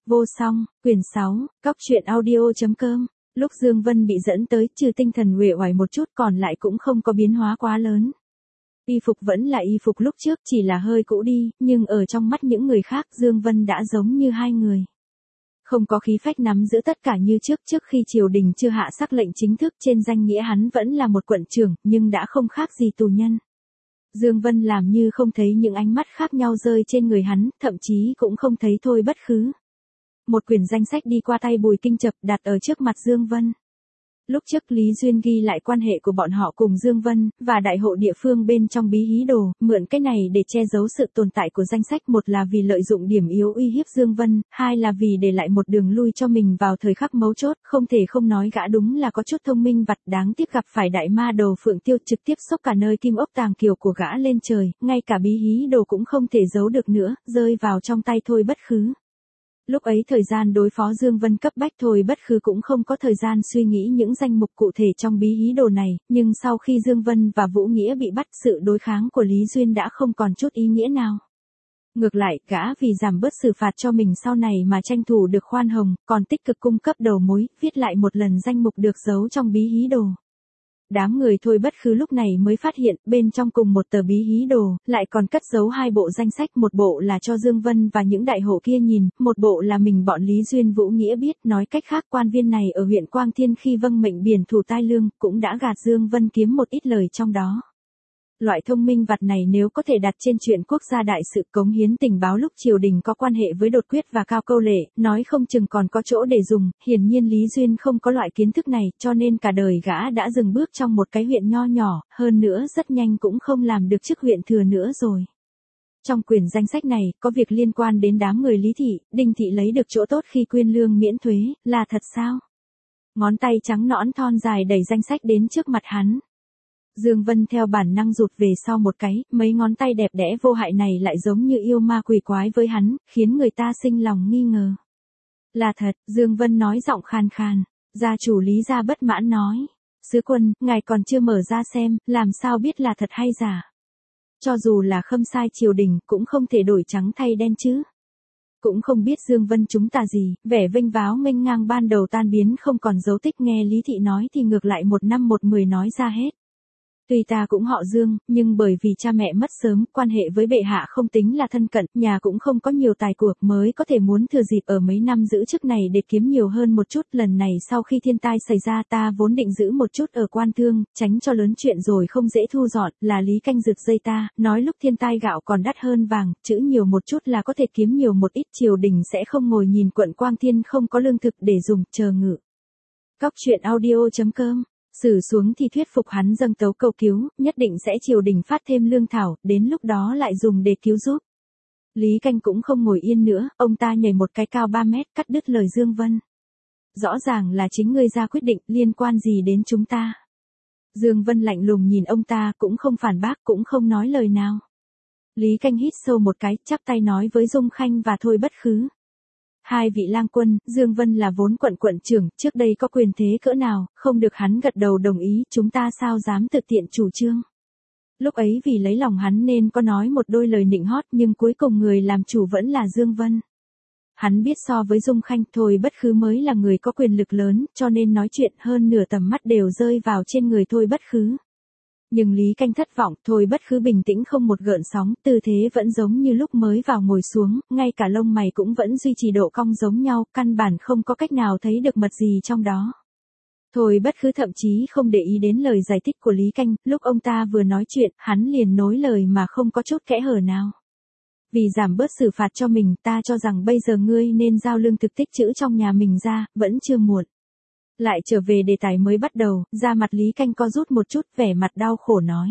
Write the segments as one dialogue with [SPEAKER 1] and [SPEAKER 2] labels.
[SPEAKER 1] Vô song, quyển 6, Cóc truyện audio.com. Lúc Dương Vân bị dẫn tới, trừ tinh thần uể oải một chút còn lại cũng không có biến hóa quá lớn. Y phục vẫn là y phục lúc trước, chỉ là hơi cũ đi, nhưng ở trong mắt những người khác Dương Vân đã giống như hai người. Không có khí phách nắm giữ tất cả như trước khi triều đình chưa hạ sắc lệnh chính thức, trên danh nghĩa hắn vẫn là một quận trưởng, nhưng đã không khác gì tù nhân. Dương Vân làm như không thấy những ánh mắt khác nhau rơi trên người hắn, thậm chí cũng không thấy Thôi Bất Khứ. Một quyển danh sách đi qua tay Bùi Kinh Chập đặt ở trước mặt Dương Vân. Lúc trước Lý Duyên ghi lại quan hệ của bọn họ cùng Dương Vân, và đại hộ địa phương bên trong bí hí đồ, mượn cái này để che giấu sự tồn tại của danh sách, một là vì lợi dụng điểm yếu uy hiếp Dương Vân, hai là vì để lại một đường lui cho mình vào thời khắc mấu chốt, không thể không nói gã đúng là có chút thông minh vặt, đáng tiếc gặp phải đại ma đầu Phượng Tiêu trực tiếp xốc cả nơi kim ốc tàng kiều của gã lên trời, ngay cả bí hí đồ cũng không thể giấu được nữa, rơi vào trong tay Thôi Bất Khứ. Lúc ấy thời gian đối phó Dương Vân cấp bách, Thôi Bất Khứ cũng không có thời gian suy nghĩ những danh mục cụ thể trong bí hí đồ này, nhưng sau khi Dương Vân và Vũ Nghĩa bị bắt, sự đối kháng của Lý Duyên đã không còn chút ý nghĩa nào. Ngược lại, gã vì giảm bớt xử phạt cho mình sau này mà tranh thủ được khoan hồng, còn tích cực cung cấp đầu mối, viết lại một lần danh mục được giấu trong bí hí đồ. Đám người Thôi Bất Khứ lúc này mới phát hiện, bên trong cùng một tờ bí hí đồ, lại còn cất giấu hai bộ danh sách, một bộ là cho Dương Vân và những đại hộ kia nhìn, một bộ là mình bọn Lý Duyên Vũ Nghĩa biết, nói cách khác quan viên này ở huyện Quang Thiên khi vâng mệnh biển thủ tai lương, cũng đã gạt Dương Vân kiếm một ít lời trong đó. Loại thông minh vặt này nếu có thể đặt trên chuyện quốc gia đại sự, cống hiến tình báo lúc triều đình có quan hệ với Đột Quyết và Cao Câu Lệ, nói không chừng còn có chỗ để dùng, hiển nhiên Lý Duyên không có loại kiến thức này, cho nên cả đời gã đã dừng bước trong một cái huyện nho nhỏ, hơn nữa rất nhanh cũng không làm được chức huyện thừa nữa rồi. Trong quyển danh sách này, có việc liên quan đến đám người Lý Thị, Đinh Thị lấy được chỗ tốt khi quyên lương miễn thuế, là thật sao? Ngón tay trắng nõn thon dài đẩy danh sách đến trước mặt hắn. Dương Vân theo bản năng rụt về sau một cái, mấy ngón tay đẹp đẽ vô hại này lại giống như yêu ma quỷ quái với hắn, khiến người ta sinh lòng nghi ngờ. Là thật, Dương Vân nói giọng khàn khàn. Gia chủ Lý gia bất mãn nói. Sứ quân, ngài còn chưa mở ra xem, làm sao biết là thật hay giả? Cho dù là khâm sai triều đình, cũng không thể đổi trắng thay đen chứ. Cũng không biết Dương Vân chúng ta gì, vẻ vênh váo nghênh ngang ban đầu tan biến không còn dấu tích, nghe Lý Thị nói thì ngược lại một năm một mười nói ra hết. Tuy ta cũng họ Dương, nhưng bởi vì cha mẹ mất sớm, quan hệ với bệ hạ không tính là thân cận, nhà cũng không có nhiều tài của, mới có thể muốn thừa dịp ở mấy năm giữ chức này để kiếm nhiều hơn một chút. Lần này sau khi thiên tai xảy ra, ta vốn định giữ một chút ở quan thương, tránh cho lớn chuyện rồi không dễ thu dọn, là Lý Canh rực dây ta, nói lúc thiên tai gạo còn đắt hơn vàng, chữ nhiều một chút là có thể kiếm nhiều một ít, triều đình sẽ không ngồi nhìn quận Quang Thiên không có lương thực để dùng, chờ ngự. Cóc truyện audio.com. Sử xuống thì thuyết phục hắn dâng tấu cầu cứu, nhất định sẽ triều đình phát thêm lương thảo, đến lúc đó lại dùng để cứu giúp. Lý Canh cũng không ngồi yên nữa, ông ta nhảy một cái cao 3 mét, cắt đứt lời Dương Vân. Rõ ràng là chính ngươi ra quyết định, liên quan gì đến chúng ta? Dương Vân lạnh lùng nhìn ông ta, cũng không phản bác, cũng không nói lời nào. Lý Canh hít sâu một cái, chắp tay nói với Dung Khanh và Thôi Bất Khứ. Hai vị lang quân, Dương Vân là vốn quận trưởng, trước đây có quyền thế cỡ nào, không được hắn gật đầu đồng ý, chúng ta sao dám thực tiện chủ trương. Lúc ấy vì lấy lòng hắn nên có nói một đôi lời nịnh hót, nhưng cuối cùng người làm chủ vẫn là Dương Vân. Hắn biết so với Dung Khanh, Thôi Bất Khứ mới là người có quyền lực lớn, cho nên nói chuyện hơn nửa tầm mắt đều rơi vào trên người Thôi Bất Khứ. Nhưng Lý Canh thất vọng, Thôi Bất Khứ bình tĩnh không một gợn sóng, tư thế vẫn giống như lúc mới vào ngồi xuống, ngay cả lông mày cũng vẫn duy trì độ cong giống nhau, căn bản không có cách nào thấy được mật gì trong đó. Thôi Bất Khứ thậm chí không để ý đến lời giải thích của Lý Canh, lúc ông ta vừa nói chuyện, hắn liền nối lời mà không có chút kẽ hở nào. Vì giảm bớt xử phạt cho mình, ta cho rằng bây giờ ngươi nên giao lương thực tích trữ trong nhà mình ra, vẫn chưa muộn. Lại trở về đề tài mới bắt đầu, da mặt Lý Canh co rút một chút, vẻ mặt đau khổ nói.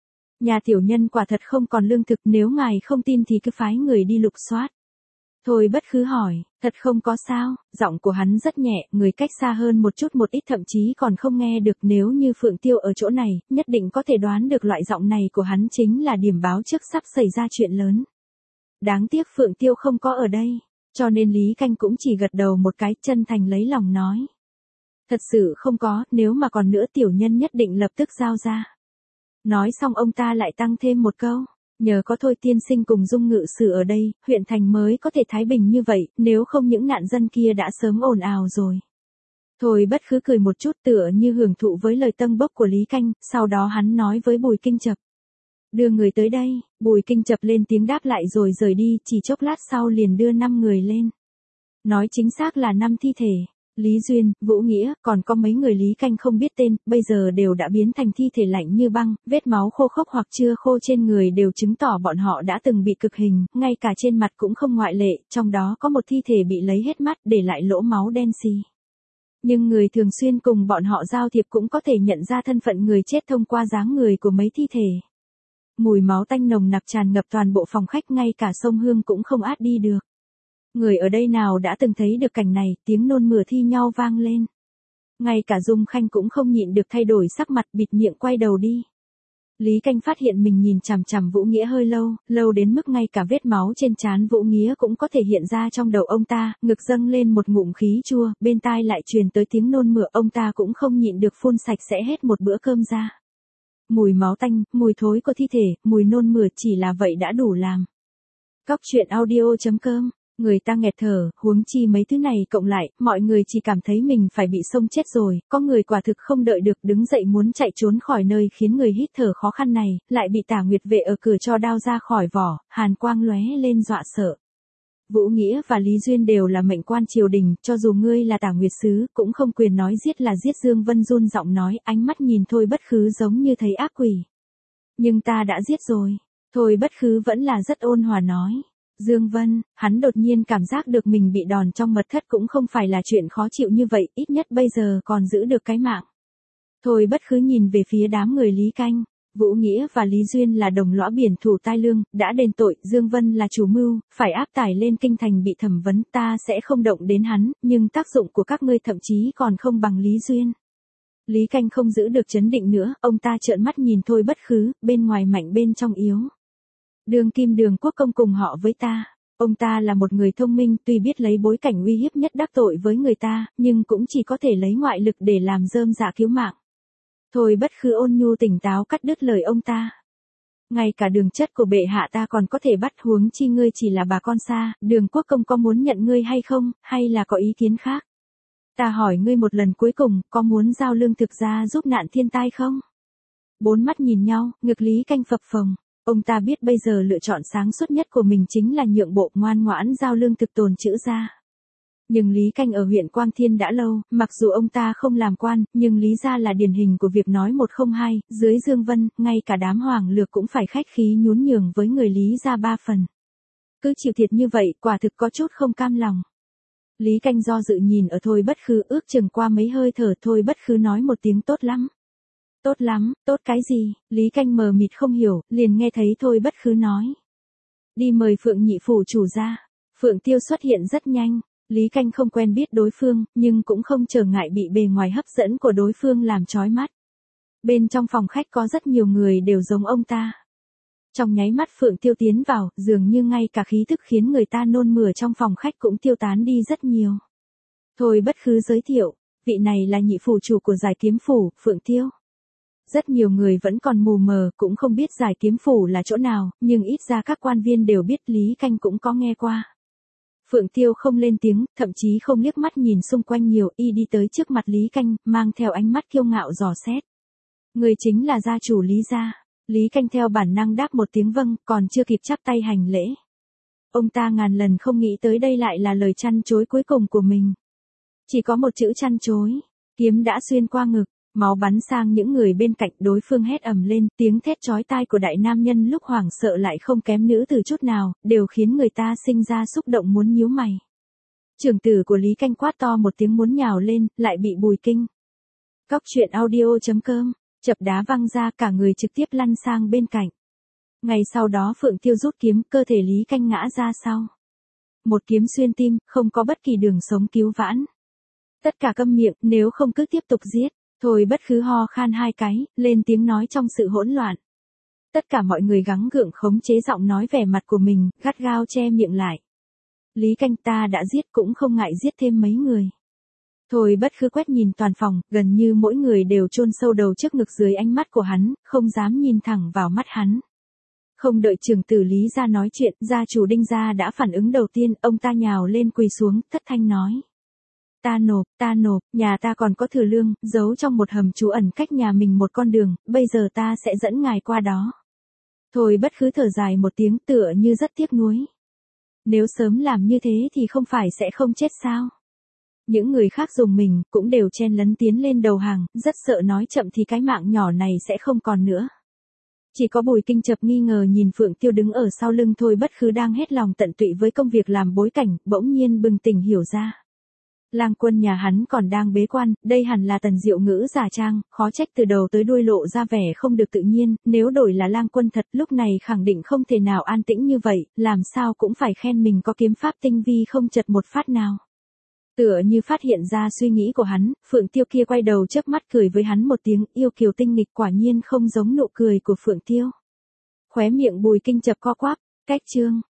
[SPEAKER 1] Nhà tiểu nhân quả thật không còn lương thực, nếu ngài không tin thì cứ phái người đi lục soát. Thôi Bất Khứ hỏi, thật không có sao, giọng của hắn rất nhẹ, người cách xa hơn một chút một ít thậm chí còn không nghe được, nếu như Phượng Tiêu ở chỗ này, nhất định có thể đoán được loại giọng này của hắn chính là điểm báo trước sắp xảy ra chuyện lớn. Đáng tiếc Phượng Tiêu không có ở đây, cho nên Lý Canh cũng chỉ gật đầu một cái, chân thành lấy lòng nói. Thật sự không có, nếu mà còn nữa tiểu nhân nhất định lập tức giao ra. Nói xong ông ta lại tăng thêm một câu. Nhờ có Thôi tiên sinh cùng Dung ngự sử ở đây, huyện thành mới có thể thái bình như vậy, nếu không những nạn dân kia đã sớm ồn ào rồi. Thôi Bất Khứ cười một chút tựa như hưởng thụ với lời tâng bốc của Lý Canh, sau đó hắn nói với Bùi Kinh Chập. Đưa người tới đây, Bùi Kinh Chập lên tiếng đáp lại rồi rời đi, chỉ chốc lát sau liền đưa 5 người lên. Nói chính xác là 5 thi thể. Lý Duyên, Vũ Nghĩa, còn có mấy người Lý Canh không biết tên, bây giờ đều đã biến thành thi thể lạnh như băng, vết máu khô khốc hoặc chưa khô trên người đều chứng tỏ bọn họ đã từng bị cực hình, ngay cả trên mặt cũng không ngoại lệ, trong đó có một thi thể bị lấy hết mắt để lại lỗ máu đen xì. Nhưng người thường xuyên cùng bọn họ giao thiệp cũng có thể nhận ra thân phận người chết thông qua dáng người của mấy thi thể. Mùi máu tanh nồng nặc tràn ngập toàn bộ phòng khách, ngay cả sông Hương cũng không át đi được. Người ở đây nào đã từng thấy được cảnh này, tiếng nôn mửa thi nhau vang lên. Ngay cả Dung Khanh cũng không nhịn được thay đổi sắc mặt, bịt miệng quay đầu đi. Lý Canh phát hiện mình nhìn chằm chằm Vũ Nghĩa hơi lâu đến mức ngay cả vết máu trên trán Vũ Nghĩa cũng có thể hiện ra trong đầu ông ta, ngực dâng lên một ngụm khí chua, bên tai lại truyền tới tiếng nôn mửa, ông ta cũng không nhịn được phun sạch sẽ hết một bữa cơm ra. Mùi máu tanh, mùi thối của thi thể, mùi nôn mửa chỉ là vậy đã đủ làm. Cóc truyện audio.com. Người ta nghẹt thở, huống chi mấy thứ này cộng lại, mọi người chỉ cảm thấy mình phải bị xông chết rồi, có người quả thực không đợi được đứng dậy muốn chạy trốn khỏi nơi khiến người hít thở khó khăn này, lại bị Tả Nguyệt Vệ ở cửa cho đao ra khỏi vỏ, hàn quang lóe lên dọa sợ. Vũ Nghĩa và Lý Duyên đều là mệnh quan triều đình, cho dù ngươi là Tả Nguyệt sứ, cũng không quyền nói giết là giết. Dương Vân run giọng nói, ánh mắt nhìn Thôi Bất Khứ giống như thấy ác quỷ. Nhưng ta đã giết rồi. Thôi Bất Khứ vẫn là rất ôn hòa nói. Dương Vân, hắn đột nhiên cảm giác được mình bị đòn trong mật thất cũng không phải là chuyện khó chịu như vậy, ít nhất bây giờ còn giữ được cái mạng. Thôi Bất Khứ nhìn về phía đám người Lý Canh, Vũ Nghĩa và Lý Duyên là đồng lõa biển thủ tai lương, đã đền tội, Dương Vân là chủ mưu, phải áp tải lên kinh thành bị thẩm vấn, ta sẽ không động đến hắn, nhưng tác dụng của các ngươi thậm chí còn không bằng Lý Duyên. Lý Canh không giữ được trấn định nữa, ông ta trợn mắt nhìn Thôi Bất Khứ, bên ngoài mạnh bên trong yếu. Đường Kim Đường Quốc công cùng họ với ta. Ông ta là một người thông minh, tuy biết lấy bối cảnh uy hiếp nhất đắc tội với người ta, nhưng cũng chỉ có thể lấy ngoại lực để làm rơm rạ cứu mạng. Thôi Bất Khứ ôn nhu tỉnh táo cắt đứt lời ông ta. Ngay cả đường chất của bệ hạ ta còn có thể bắt, huống chi ngươi chỉ là bà con xa, Đường Quốc công có muốn nhận ngươi hay không, hay là có ý kiến khác? Ta hỏi ngươi một lần cuối cùng, có muốn giao lương thực ra giúp nạn thiên tai không? Bốn mắt nhìn nhau, ngực Lý Canh phập phồng. Ông ta biết bây giờ lựa chọn sáng suốt nhất của mình chính là nhượng bộ, ngoan ngoãn giao lương thực tồn trữ ra. Nhưng Lý Canh ở huyện Quang Thiên đã lâu, mặc dù ông ta không làm quan, nhưng Lý gia là điển hình của việc nói một không hai, dưới Dương Vân, ngay cả đám hoàng lược cũng phải khách khí nhún nhường với người Lý gia 3 phần. Cứ chịu thiệt như vậy, quả thực có chút không cam lòng. Lý Canh do dự nhìn ở Thôi Bất Khứ, ước chừng qua mấy hơi thở Thôi Bất Khứ nói một tiếng tốt lắm. Tốt lắm, tốt cái gì? Lý Canh mờ mịt không hiểu, liền nghe thấy Thôi Bất Khứ nói. Đi mời Phượng nhị phủ chủ ra. Phượng Tiêu xuất hiện rất nhanh. Lý Canh không quen biết đối phương, nhưng cũng không trở ngại bị bề ngoài hấp dẫn của đối phương làm chói mắt. Bên trong phòng khách có rất nhiều người đều giống ông ta. Trong nháy mắt Phượng Tiêu tiến vào, dường như ngay cả khí thức khiến người ta nôn mửa trong phòng khách cũng tiêu tán đi rất nhiều. Thôi Bất Khứ giới thiệu, vị này là nhị phủ chủ của Giải Kiếm phủ, Phượng Tiêu. Rất nhiều người vẫn còn mù mờ, cũng không biết Giải Kiếm phủ là chỗ nào, nhưng ít ra các quan viên đều biết, Lý Canh cũng có nghe qua. Phượng Tiêu không lên tiếng, thậm chí không liếc mắt nhìn xung quanh nhiều, y đi tới trước mặt Lý Canh, mang theo ánh mắt kiêu ngạo dò xét. Người chính là gia chủ Lý gia. Lý Canh theo bản năng đáp một tiếng vâng, còn chưa kịp chắp tay hành lễ. Ông ta ngàn lần không nghĩ tới đây lại là lời chăn chối cuối cùng của mình. Chỉ có một chữ chăn chối, kiếm đã xuyên qua ngực. Máu bắn sang những người bên cạnh, đối phương hét ầm lên, tiếng thét chói tai của đại nam nhân lúc hoảng sợ lại không kém nữ từ chút nào, đều khiến người ta sinh ra xúc động muốn nhíu mày. Trưởng tử của Lý Canh quát to một tiếng muốn nhào lên, lại bị Bùi Kinh. Cóc truyện audio.com, chập đá văng ra, cả người trực tiếp lăn sang bên cạnh. Ngay sau đó Phượng Tiêu rút kiếm, cơ thể Lý Canh ngã ra sau. Một kiếm xuyên tim, không có bất kỳ đường sống cứu vãn. Tất cả câm miệng, nếu không cứ tiếp tục giết. Thôi Bất Khứ ho khan 2 cái, lên tiếng nói trong sự hỗn loạn. Tất cả mọi người gắng gượng khống chế giọng nói vẻ mặt của mình, gắt gao che miệng lại. Lý Canh, ta đã giết, cũng không ngại giết thêm mấy người. Thôi Bất Khứ quét nhìn toàn phòng, gần như mỗi người đều chôn sâu đầu trước ngực dưới ánh mắt của hắn, không dám nhìn thẳng vào mắt hắn. Không đợi trưởng tử Lý gia nói chuyện, gia chủ Đinh gia đã phản ứng đầu tiên, ông ta nhào lên quỳ xuống, thất thanh nói. Ta nộp, nhà ta còn có thừa lương, giấu trong một hầm trú ẩn cách nhà mình một con đường, bây giờ ta sẽ dẫn ngài qua đó. Thôi Bất Khứ thở dài một tiếng tựa như rất tiếc nuối. Nếu sớm làm như thế thì không phải sẽ không chết sao? Những người khác dùng mình, cũng đều chen lấn tiến lên đầu hàng, rất sợ nói chậm thì cái mạng nhỏ này sẽ không còn nữa. Chỉ có Bùi Kinh Chập nghi ngờ nhìn Phượng Tiêu đứng ở sau lưng Thôi Bất Khứ đang hết lòng tận tụy với công việc làm bối cảnh, bỗng nhiên bừng tỉnh hiểu ra. Lang Quân nhà hắn còn đang bế quan, đây hẳn là Tần Diệu Ngữ giả trang, khó trách từ đầu tới đuôi lộ ra vẻ không được tự nhiên, nếu đổi là Lang Quân thật lúc này khẳng định không thể nào an tĩnh như vậy, làm sao cũng phải khen mình có kiếm pháp tinh vi không chật một phát nào. Tựa như phát hiện ra suy nghĩ của hắn, Phượng Tiêu kia quay đầu chớp mắt cười với hắn một tiếng, yêu kiều tinh nghịch quả nhiên không giống nụ cười của Phượng Tiêu. Khóe miệng Bùi Kinh Chập co quắp, cách chương.